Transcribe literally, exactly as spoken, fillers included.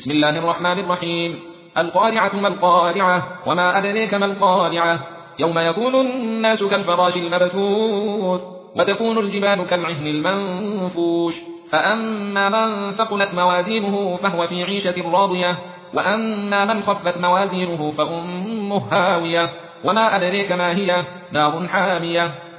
بسم الله الرحمن الرحيم. القارعة ما القارعة وما أدريك ما القارعة يوم يكون الناس كالفراش المبثوث وتكون الجبال كالعهن المنفوش فأما من ثقلت موازينه فهو في عيشة راضية وأما من خفت موازينه فأمه هاوية وما أدريك ما هي نار حامية